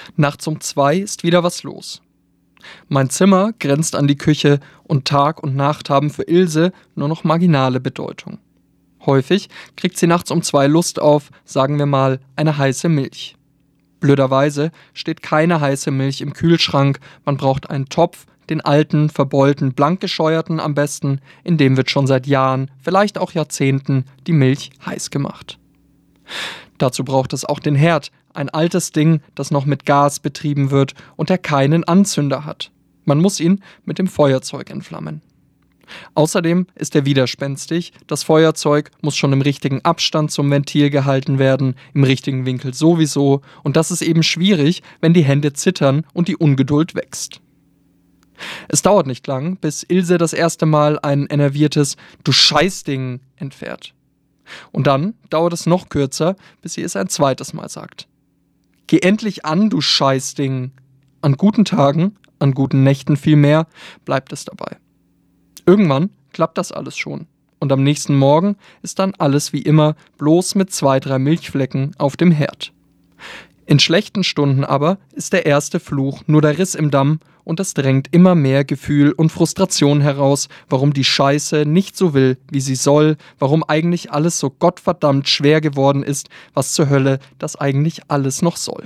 Nachts um 2 ist wieder was los. Mein Zimmer grenzt an die Küche und Tag und Nacht haben für Ilse nur noch marginale Bedeutung. Häufig kriegt sie nachts um 2 Lust auf, sagen wir mal, eine heiße Milch. Blöderweise steht keine heiße Milch im Kühlschrank, man braucht einen Topf, den alten, verbeulten, blank gescheuerten am besten, in dem wird schon seit Jahren, vielleicht auch Jahrzehnten, die Milch heiß gemacht. Dazu braucht es auch den Herd, ein altes Ding, das noch mit Gas betrieben wird und der keinen Anzünder hat. Man muss ihn mit dem Feuerzeug entflammen. Außerdem ist er widerspenstig, das Feuerzeug muss schon im richtigen Abstand zum Ventil gehalten werden, im richtigen Winkel sowieso, und das ist eben schwierig, wenn die Hände zittern und die Ungeduld wächst. Es dauert nicht lang, bis Ilse das erste Mal ein enerviertes „Du Scheißding" entfährt. Und dann dauert es noch kürzer, bis sie es ein zweites Mal sagt. Geh endlich an, du Scheißding. An guten Tagen, an guten Nächten vielmehr, bleibt es dabei. Irgendwann klappt das alles schon. Und am nächsten Morgen ist dann alles wie immer, bloß mit 2, 3 Milchflecken auf dem Herd. In schlechten Stunden aber ist der erste Fluch nur der Riss im Damm und es drängt immer mehr Gefühl und Frustration heraus, warum die Scheiße nicht so will, wie sie soll, warum eigentlich alles so gottverdammt schwer geworden ist, was zur Hölle das eigentlich alles noch soll.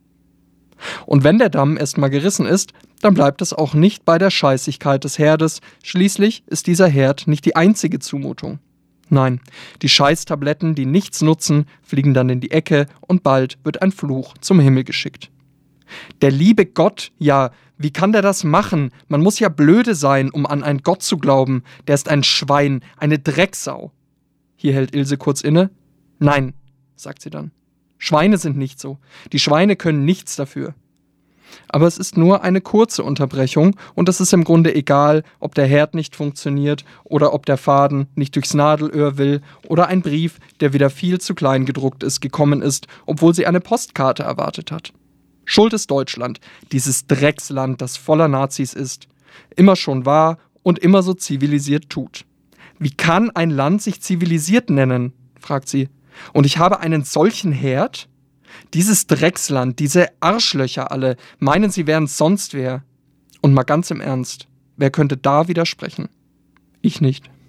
Und wenn der Damm erstmal gerissen ist, dann bleibt es auch nicht bei der Scheißigkeit des Herdes, schließlich ist dieser Herd nicht die einzige Zumutung. Nein, die Scheißtabletten, die nichts nutzen, fliegen dann in die Ecke und bald wird ein Fluch zum Himmel geschickt. Der liebe Gott, ja, wie kann der das machen? Man muss ja blöde sein, um an einen Gott zu glauben. Der ist ein Schwein, eine Drecksau. Hier hält Ilse kurz inne. Nein, sagt sie dann. Schweine sind nicht so. Die Schweine können nichts dafür. Aber es ist nur eine kurze Unterbrechung und es ist im Grunde egal, ob der Herd nicht funktioniert oder ob der Faden nicht durchs Nadelöhr will oder ein Brief, der wieder viel zu klein gedruckt ist, gekommen ist, obwohl sie eine Postkarte erwartet hat. Schuld ist Deutschland, dieses Drecksland, das voller Nazis ist, immer schon war und immer so zivilisiert tut. Wie kann ein Land sich zivilisiert nennen? Fragt sie. Und ich habe einen solchen Herd? Dieses Drecksland, diese Arschlöcher alle, meinen, sie wären sonst wer. Und mal ganz im Ernst, wer könnte da widersprechen? Ich nicht.